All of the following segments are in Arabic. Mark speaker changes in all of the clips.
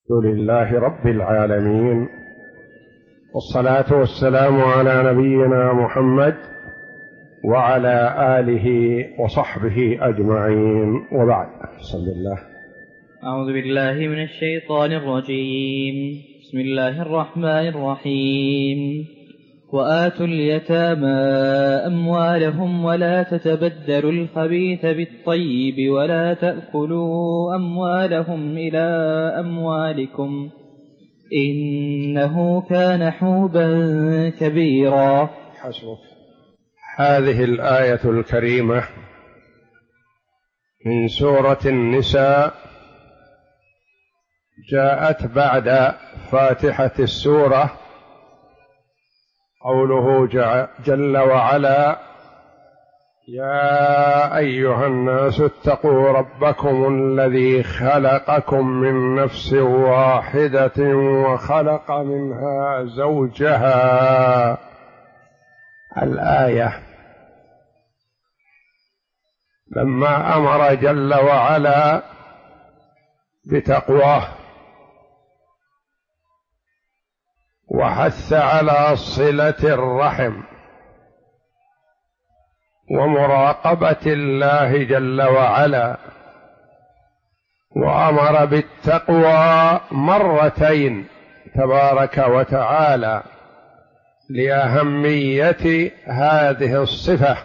Speaker 1: الحمد لله رب العالمين، والصلاة والسلام على نبينا محمد وعلى آله وصحبه أجمعين، وبعد. بسم الله.
Speaker 2: أعوذ بالله من الشيطان الرجيم. بسم الله الرحمن الرحيم. وآتوا اليتامى أموالهم ولا تتبدلوا الخبيث بالطيب ولا تأكلوا أموالهم إلى أموالكم إنه كان حوبا كبيرا.
Speaker 1: حسبك. هذه الآية الكريمة من سورة النساء جاءت بعد فاتحة السورة، قوله جل وعلا: يا أيها الناس اتقوا ربكم الذي خلقكم من نفس واحدة وخلق منها زوجها. الآية لما أمر جل وعلا بتقواه وحث على صلة الرحم ومراقبة الله جل وعلا، وأمر بالتقوى مرتين تبارك وتعالى لأهمية هذه الصفة،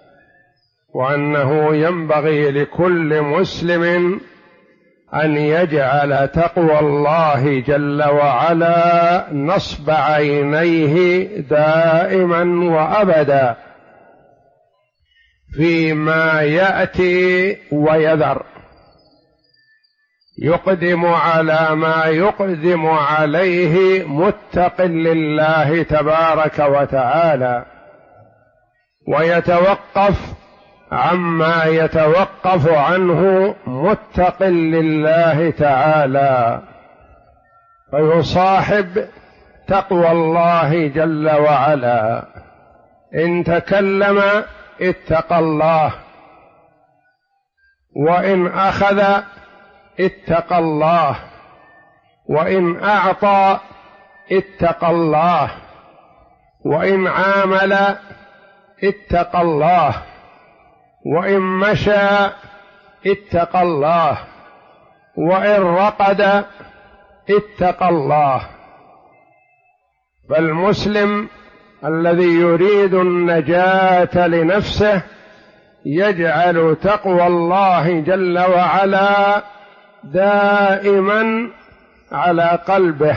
Speaker 1: وأنه ينبغي لكل مسلم أن يجعل تقوى الله جل وعلا نصب عينيه دائما وأبدا فيما يأتي ويذر، يقدم على ما يقدم عليه متق لله تبارك وتعالى، ويتوقف عما يتوقف عنه متق لله تعالى، فيصاحب تقوى الله جل وعلا. إن تكلم اتقى الله، وإن أخذ اتقى الله، وإن أعطى اتقى الله، وإن عامل اتقى الله، وإن مشى اتقى الله، وإن رقد اتقى الله. فالمسلم الذي يريد النجاة لنفسه يجعل تقوى الله جل وعلا دائما على قلبه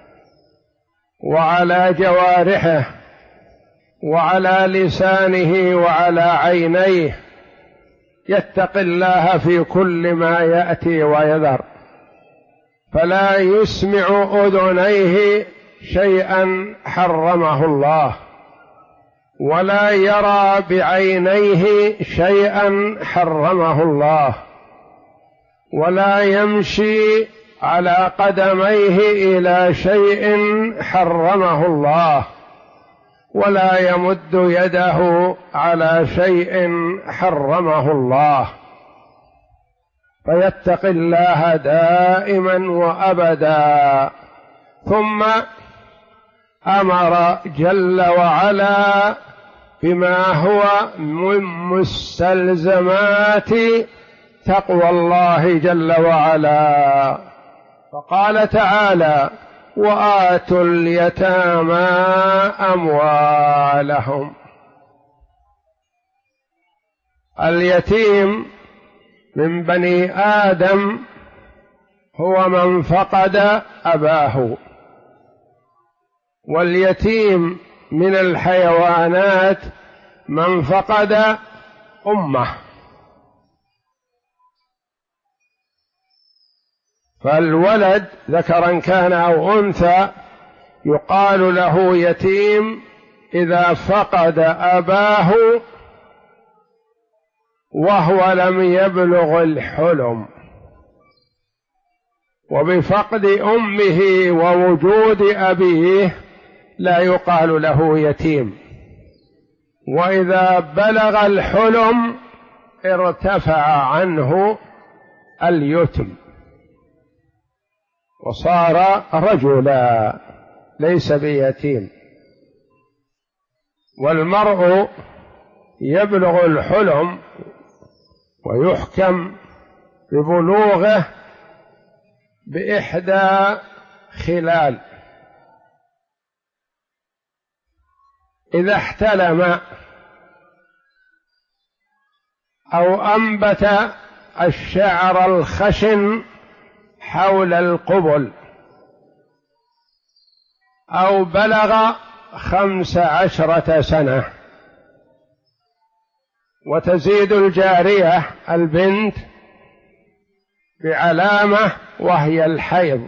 Speaker 1: وعلى جوارحه وعلى لسانه وعلى عينيه، يتقي الله في كل ما يأتي ويذر، فلا يسمع أذنيه شيئا حرمه الله، ولا يرى بعينيه شيئا حرمه الله، ولا يمشي على قدميه إلى شيء حرمه الله، ولا يمد يده على شيء حرمه الله، فيتقي الله دائما وأبدا. ثم أمر جل وعلا بما هو من مستلزمات تقوى الله جل وعلا، فقال تعالى: وآتوا اليتامى أموالهم. اليتيم من بني آدم هو من فقد أباه، واليتيم من الحيوانات من فقد أمه. فالولد ذكرا كان أو أنثى يقال له يتيم إذا فقد أباه وهو لم يبلغ الحلم، وبفقد أمه ووجود أبيه لا يقال له يتيم، وإذا بلغ الحلم ارتفع عنه اليتم. وصار رجلا ليس بيتيم. والمرء يبلغ الحلم ويحكم ببلوغه بإحدى خلال: إذا احتلم أو أنبت الشعر الخشن حول القبل، أو بلغ 15 سنة. وتزيد الجارية البنت بعلامة وهي الحيض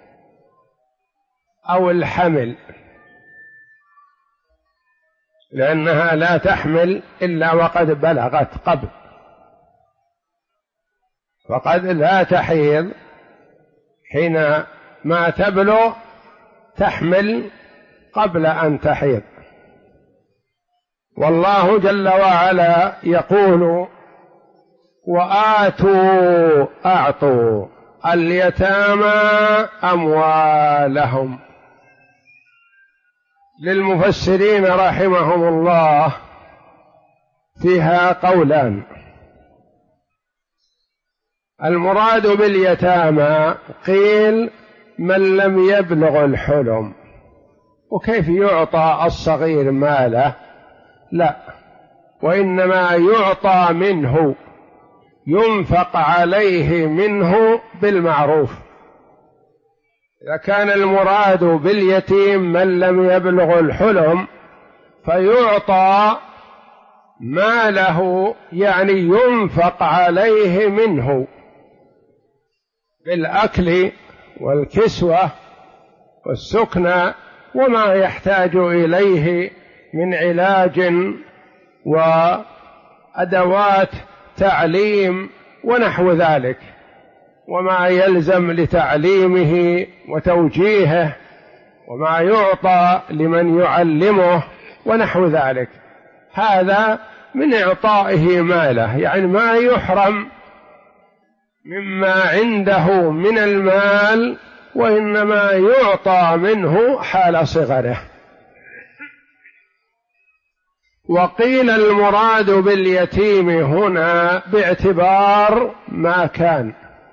Speaker 1: أو الحمل، لأنها لا تحمل إلا وقد بلغت قبل، فقد لا تحيض حين ما تبلغ، تحمل قبل أن تحيض. والله جل وعلا يقول: أعطوا اليتامى أموالهم. للمفسرين رحمهم الله فيها قولان: المراد باليتامى قيل من لم يبلغ الحلم، وكيف يعطى الصغير ماله؟ لا، وإنما يعطى منه، ينفق عليه منه بالمعروف. إذا كان المراد باليتيم من لم يبلغ الحلم فيعطى ماله، يعني ينفق عليه منه بالأكل والكسوة والسكنى وما يحتاج إليه من علاج وأدوات تعليم ونحو ذلك، وما يلزم لتعليمه وتوجيهه، وما يعطى لمن يعلمه ونحو ذلك. هذا من إعطائه ماله، يعني ما يحرم مما عنده من المال، وإنما يعطى منه حال صغره. وقيل المراد باليتيم هنا باعتبار ما كان،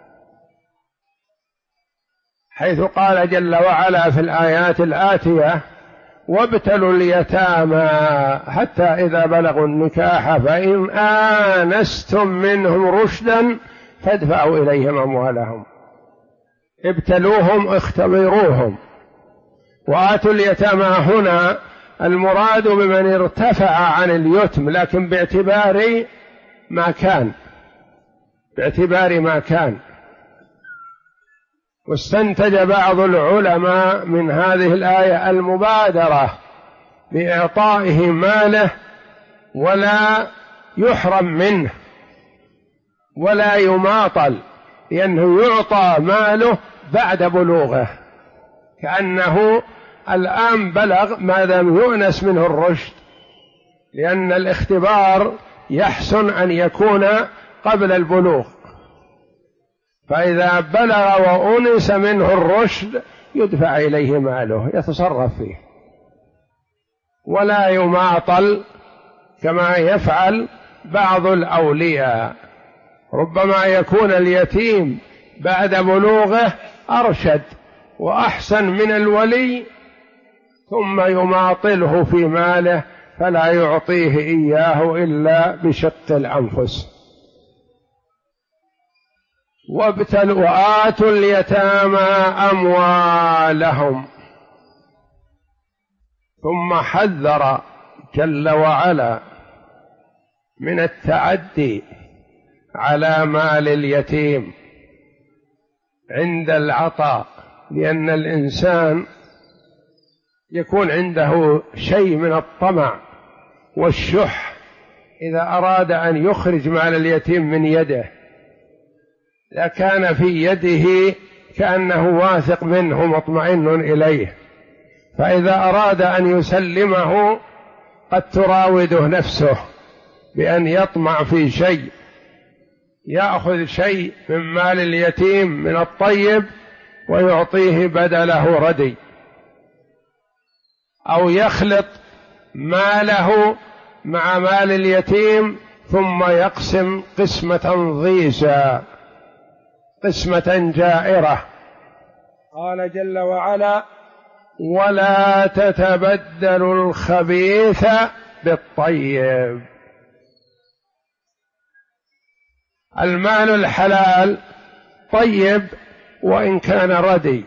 Speaker 1: حيث قال جل وعلا في الآيات الآتية: وابتلوا اليتامى حتى إذا بلغوا النكاح فإن آنستم منهم رشدا فادفعوا إليهم أموالهم. ابتلوهم، اختبروهم. وآتوا اليتامى هنا المراد بمن ارتفع عن اليتم، لكن باعتبار ما كان. واستنتج بعض العلماء من هذه الآية المبادرة بإعطائه ماله، ولا يحرم منه ولا يماطل، لأنه يعطى ماله بعد بلوغه، كأنه الآن بلغ ما لم يؤنس منه الرشد، لأن الاختبار يحسن أن يكون قبل البلوغ، فإذا بلغ وأنس منه الرشد يدفع إليه ماله يتصرف فيه، ولا يماطل كما يفعل بعض الأولياء. ربما يكون اليتيم بعد بلوغه أرشد وأحسن من الولي، ثم يماطله في ماله فلا يعطيه إياه إلا بشق الأنفس. وآتوا اليتامى أموالهم. ثم حذر جل وعلا من التعدي على مال اليتيم عند العطاء، لأن الإنسان يكون عنده شيء من الطمع والشح إذا أراد أن يخرج مال اليتيم من يده، إذا كان في يده كأنه واثق منه مطمئن إليه، فإذا أراد أن يسلمه قد تراوده نفسه بأن يطمع في شيء، يأخذ شيء من مال اليتيم من الطيب ويعطيه بدله ردي، أو يخلط ماله مع مال اليتيم ثم يقسم قسمة ضيزى، قسمة جائرة. قال جل وعلا: ولا تتبدلوا الخبيث بالطيب. المال الحلال طيب وإن كان ردي.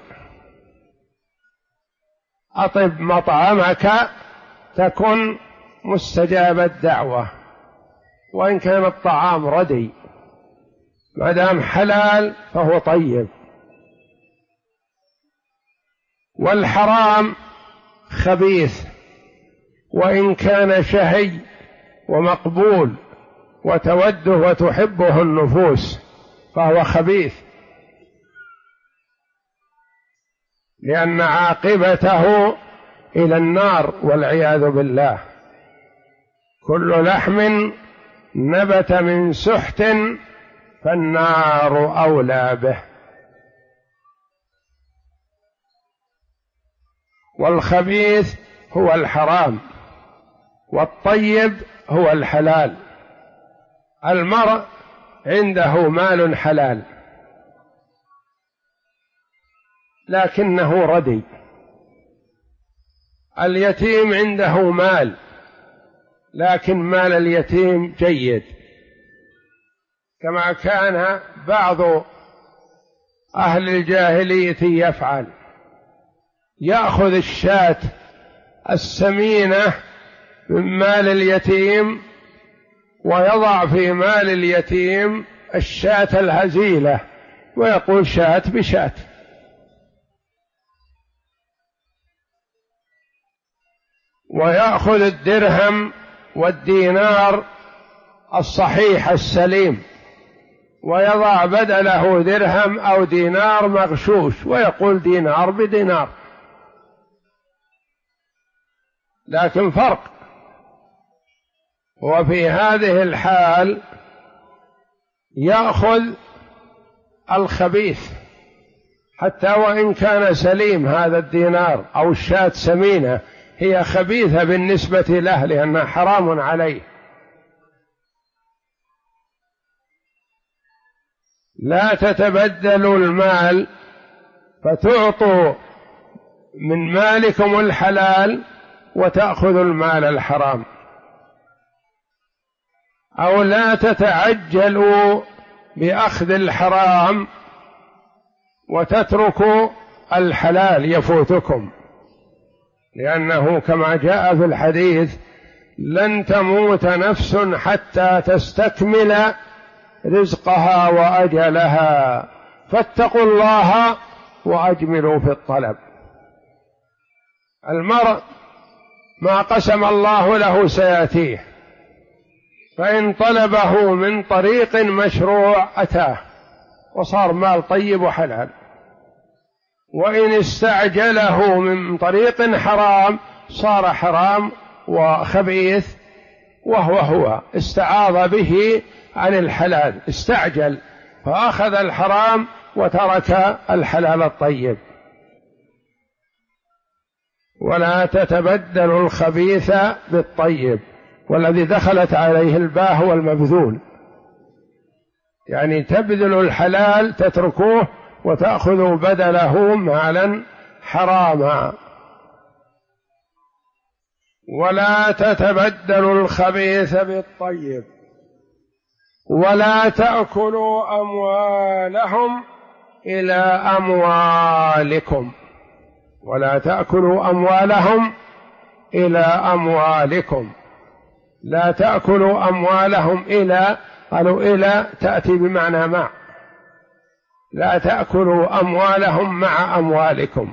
Speaker 1: أطب مطعمك تكن مستجاب الدعوة وإن كان الطعام ردي، ما دام حلال فهو طيب. والحرام خبيث وإن كان شهي ومقبول وتوده وتحبه النفوس فهو خبيث، لأن عاقبته إلى النار والعياذ بالله. كل لحم نبت من سحت فالنار أولى به. والخبيث هو الحرام والطيب هو الحلال. المرء عنده مال حلال لكنه ردي، اليتيم عنده مال لكن مال اليتيم جيد، كما كان بعض أهل الجاهلية يفعل، يأخذ الشاة السمينة من مال اليتيم ويضع في مال اليتيم الشاة الهزيلة ويقول شاة بشاة. ويأخذ الدرهم والدينار الصحيح السليم ويضع بدله درهم أو دينار مغشوش ويقول دينار بدينار. لكن فرق، وفي هذه الحال يأخذ الخبيث حتى وإن كان سليم هذا الدينار أو الشاة سمينة، هي خبيثة بالنسبة له لأنها حرام عليه. لا تتبدلوا المال فتعطوا من مالكم الحلال وتأخذوا المال الحرام، أو لا تتعجلوا بأخذ الحرام وتتركوا الحلال يفوتكم، لأنه كما جاء في الحديث: لن تموت نفس حتى تستكمل رزقها وأجلها فاتقوا الله وأجملوا في الطلب. المرء ما قسم الله له سيأتيه، فإن طلبه من طريق مشروع أتاه وصار مال طيب وحلال، وإن استعجله من طريق حرام صار حرام وخبيث، وهو استعاض به عن الحلال، استعجل فأخذ الحرام وترك الحلال الطيب. ولا تتبدلوا الخبيث بالطيب، والذي دخلت عليه الباء هو المبذول، يعني تبذلوا الحلال تتركوه وتأخذوا بدله مالا حراما. ولا تتبدلوا الخبيث بالطيب ولا تأكلوا أموالهم إلى أموالكم، ولا تأكلوا أموالهم إلى أموالكم. لا تأكلوا أموالهم إلى، قالوا إلى تأتي بمعنى مع، لا تأكلوا أموالهم مع أموالكم.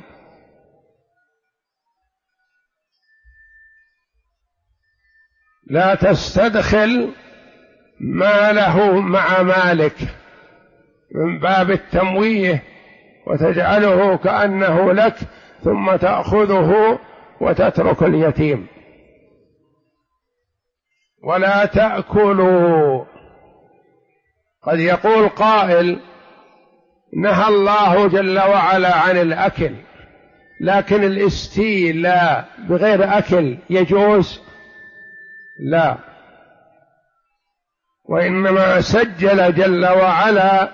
Speaker 1: لا تستدخل ماله مع مالك من باب التمويه وتجعله كأنه لك ثم تأخذه وتترك اليتيم. ولا تأكلوا، قد يقول قائل نهى الله جل وعلا عن الأكل، لكن الاستيلاء بغير أكل يجوز؟ لا، وإنما سجل جل وعلا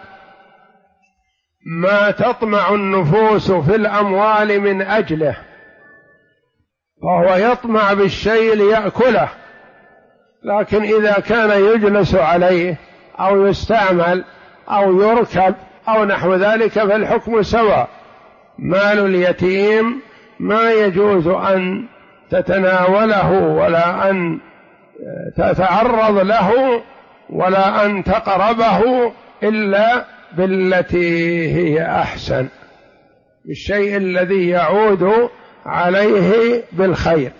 Speaker 1: ما تطمع النفوس في الأموال من أجله، فهو يطمع بالشيء ليأكله، لكن إذا كان يجلس عليه أو يستعمل أو يركب أو نحو ذلك فالحكم سواء. مال اليتيم ما يجوز أن تتناوله ولا أن تتعرض له ولا أن تقربه إلا بالتي هي أحسن، بالشيء الذي يعود عليه بالخير.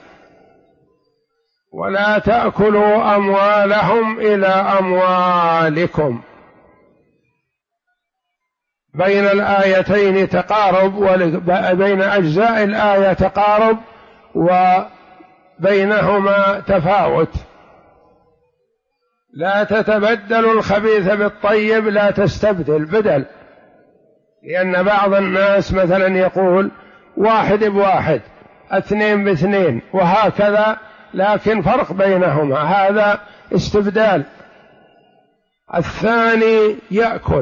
Speaker 1: ولا تأكلوا أموالهم إلى أموالكم. بين الآيتين تقارب، وبين أجزاء الآية تقارب وبينهما تفاوت. لا تتبدلوا الخبيث بالطيب، لا تستبدل بدل، لأن بعض الناس مثلا يقول واحد بواحد، اثنين باثنين، وهكذا، لكن فرق بينهما، هذا استبدال. الثاني يأكل،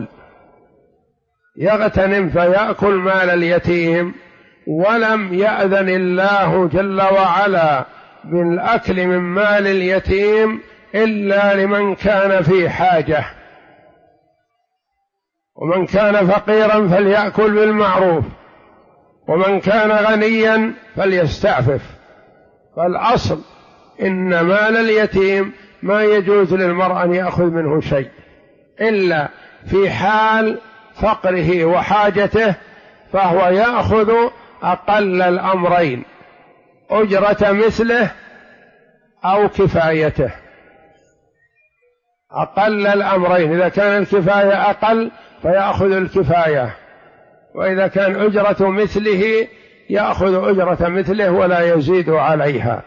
Speaker 1: يغتنم فيأكل مال اليتيم، ولم يأذن الله جل وعلا بالأكل من مال اليتيم إلا لمن كان في حاجة، ومن كان فقيرا فليأكل بالمعروف، ومن كان غنيا فليستعفف. فالأصل إن مال اليتيم ما يجوز للمرء أن يأخذ منه شيء إلا في حال فقره وحاجته، فهو يأخذ أقل الأمرين، أجرة مثله أو كفايته. أقل الأمرين، إذا كان الكفاية أقل فيأخذ الكفاية، وإذا كان أجرة مثله يأخذ أجرة مثله ولا يزيد عليها.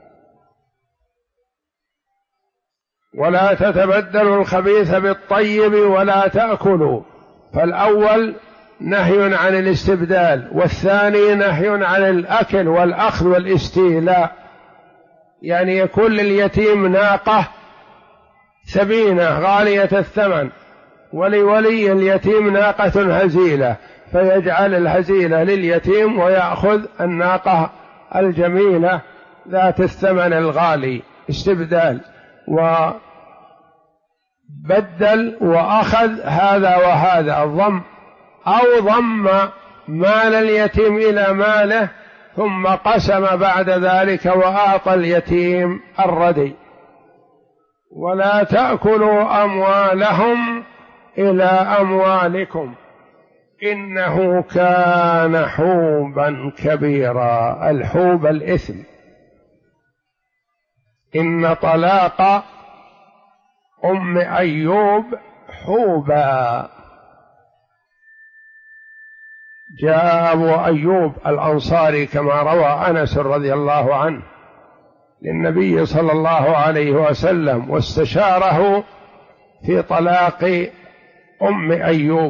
Speaker 1: ولا تتبدلوا الخبيث بالطيب ولا تأكلوا، فالأول نهي عن الاستبدال، والثاني نهي عن الأكل والأخذ والاستيلاء. يعني يكون لليتيم ناقة ثمينة غالية الثمن، ولولي اليتيم ناقة هزيلة، فيجعل الهزيلة لليتيم ويأخذ الناقة الجميلة ذات الثمن الغالي، استبدال، وبدل وأخذ هذا وهذا، ضم أو ضم مال اليتيم إلى ماله ثم قسم بعد ذلك وأعطى اليتيم الردي. ولا تأكلوا أموالهم إلى أموالكم إنه كان حوبا كبيرا. الحوب الإثم. إن طلاق أم أيوب حوبا. جاء أبو أيوب الأنصاري كما روى أنس رضي الله عنه للنبي صلى الله عليه وسلم واستشاره في طلاق أم أيوب،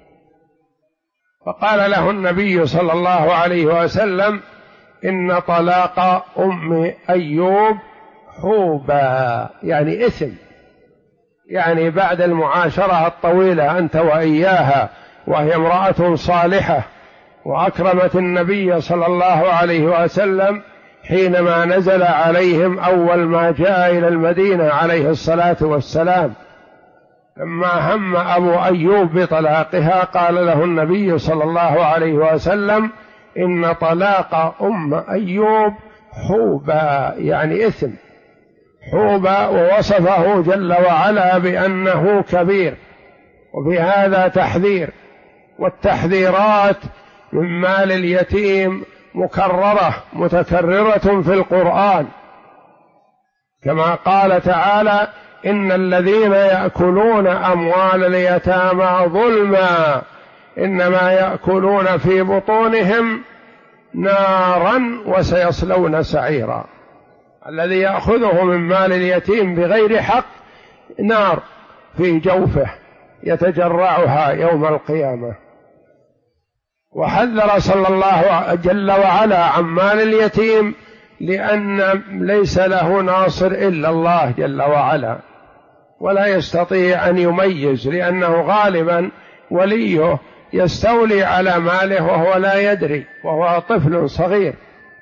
Speaker 1: فقال له النبي صلى الله عليه وسلم: إن طلاق أم أيوب حوبا، يعني إثم، يعني بعد المعاشرة الطويلة أنت وإياها وهي امرأة صالحة وأكرمت النبي صلى الله عليه وسلم حينما نزل عليهم أول ما جاء إلى المدينة عليه الصلاة والسلام، لما هم أبو أيوب بطلاقها قال له النبي صلى الله عليه وسلم: إن طلاق أم أيوب حوبا، يعني إثم، حوبا، ووصفه جل وعلا بأنه كبير. وبهذا تحذير، والتحذيرات من مال اليتيم مكررة متكررة في القرآن، كما قال تعالى: إن الذين يأكلون أموال اليتامى ظلما إنما يأكلون في بطونهم نارا وسيصلون سعيرا. الذي يأخذه من مال اليتيم بغير حق نار في جوفه يتجرعها يوم القيامة. وحذر صلى الله جل وعلا عن مال اليتيم لأن ليس له ناصر إلا الله جل وعلا، ولا يستطيع أن يميز، لأنه غالبا وليه يستولي على ماله وهو لا يدري، وهو طفل صغير،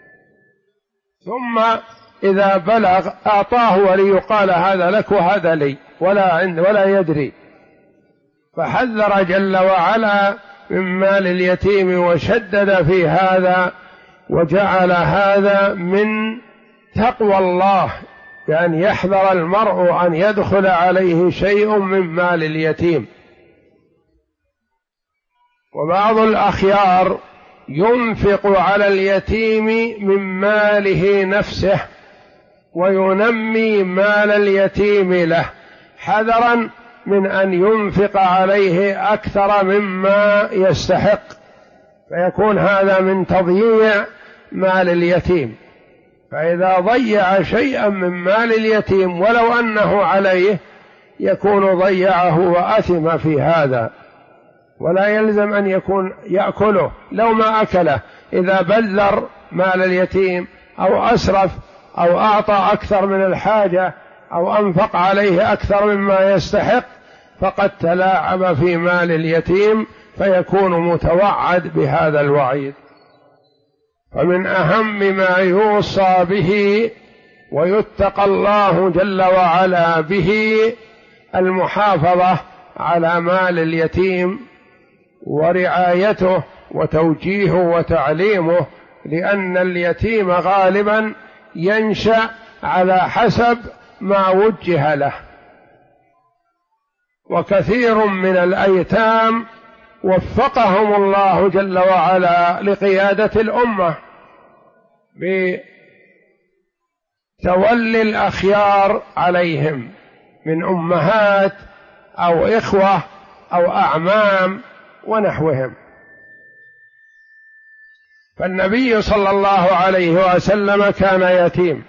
Speaker 1: ثم إذا بلغ أعطاه ولي قال هذا لك وهذا لي، ولا يدري. فحذر جل وعلا من مال اليتيم وشدد في هذا، وجعل هذا من تقوى الله، بأن يحذر المرء أن يدخل عليه شيء من مال اليتيم. وبعض الأخيار ينفق على اليتيم من ماله نفسه وينمي مال اليتيم له، حذرا من أن ينفق عليه أكثر مما يستحق، فيكون هذا من تضييع مال اليتيم. فإذا ضيع شيئا من مال اليتيم ولو أنه عليه يكون ضيعه وأثم في هذا، ولا يلزم أن يكون يأكله لو ما أكله. إذا بذر مال اليتيم أو أسرف أو أعطى أكثر من الحاجة أو أنفق عليه أكثر مما يستحق فقد تلاعب في مال اليتيم، فيكون متوعد بهذا الوعيد. فمن أهم ما يوصى به ويتقى الله جل وعلا به المحافظة على مال اليتيم ورعايته وتوجيهه وتعليمه، لأن اليتيم غالبا ينشأ على حسب ما وجه له، وكثير من الأيتام وفقهم الله جل وعلا لقيادة الأمة بتولي الأخيار عليهم من أمهات أو إخوة أو أعمام ونحوهم. فالنبي صلى الله عليه وسلم كان يتيم،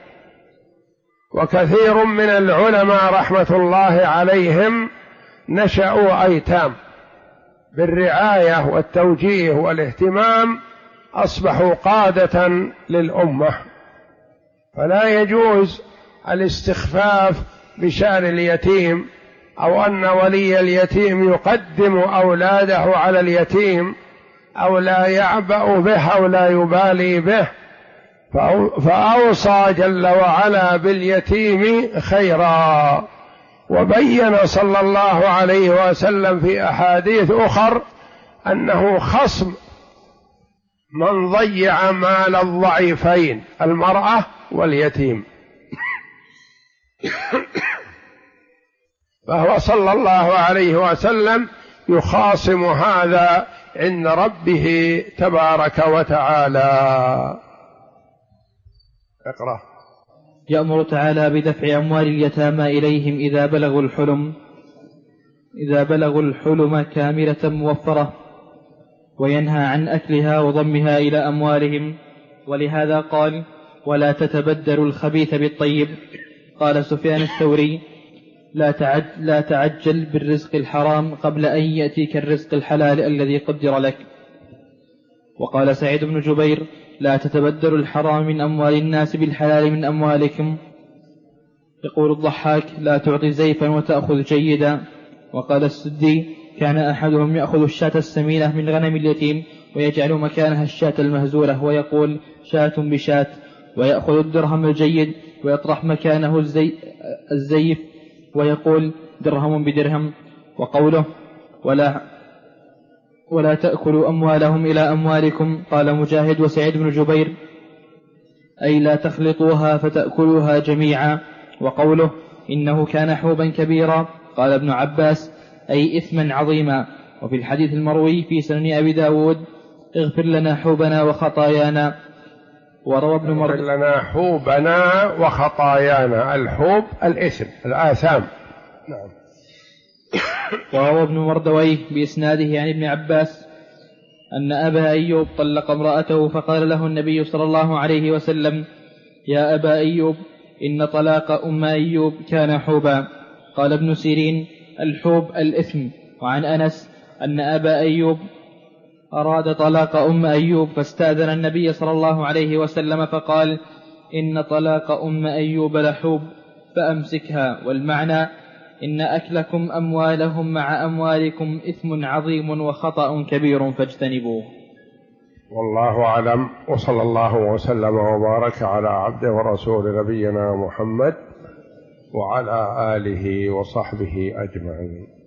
Speaker 1: وكثير من العلماء رحمة الله عليهم نشأوا أيتام، بالرعاية والتوجيه والاهتمام أصبحوا قادة للأمة. فلا يجوز الاستخفاف بشأن اليتيم، أو أن ولي اليتيم يقدم أولاده على اليتيم، أو لا يعبأ به أو لا يبالي به. فأوصى جل وعلا باليتيم خيرا، وبين صلى الله عليه وسلم في أحاديث أخر أنه خصم من ضيع مال الضعيفين، المرأة واليتيم. فهو صلى الله عليه وسلم يخاصم هذا عند ربه تبارك وتعالى. اقرأ.
Speaker 2: يأمر تعالى بدفع أموال اليتامى إليهم إذا بلغوا الحلم كاملة موفرة، وينهى عن أكلها وضمها إلى أموالهم. ولهذا قال: ولا تتبدلوا الخبيث بالطيب. قال سفيان الثوري: لا تعجل بالرزق الحرام قبل أن يأتيك الرزق الحلال الذي قدر لك. وقال سعيد بن جبير: لا تتبدلوا الحرام من أموال الناس بالحلال من أموالكم. يقول الضحاك: لا تعطي زيفا وتأخذ جيدا. وقال السدي: كان أحدهم يأخذ الشاة السمينة من غنم اليتيم ويجعل مكانها الشاة المهزولة ويقول: شاة بشاة، ويأخذ الدرهم الجيد ويطرح مكانه الزيف ويقول: درهم بدرهم. وقوله: ولا تأكلوا أموالهم إلى أموالكم، قال مجاهد وسعيد بن جبير: أي لا تخلطوها فتأكلوها جميعا. وقوله: إنه كان حوبا كبيرا، قال ابن عباس: أي إثما عظيما. وفي الحديث المروي في سنن أبي داود: اغفر لنا حوبنا وخطايانا. وروى ابن
Speaker 1: اغفر لنا حوبنا وخطايانا. الحوب الإثم، الآثام. نعم.
Speaker 2: وروى ابن مردويه بإسناده عن ابن عباس أن أبا أيوب طلق امرأته، فقال له النبي صلى الله عليه وسلم: يا أبا أيوب، إن طلاق أم أيوب كان حوبا. قال ابن سيرين: الحوب الإثم. وعن أنس أن أبا أيوب أراد طلاق أم أيوب فاستأذن النبي صلى الله عليه وسلم فقال: إن طلاق أم أيوب لحوب فأمسكها. والمعنى: إن أكلكم أموالهم مع أموالكم إثم عظيم وخطأ كبير فاجتنبوه.
Speaker 1: والله أعلم، وصلى الله وسلم وبارك على عبده ورسول نبينا محمد وعلى آله وصحبه أجمعين.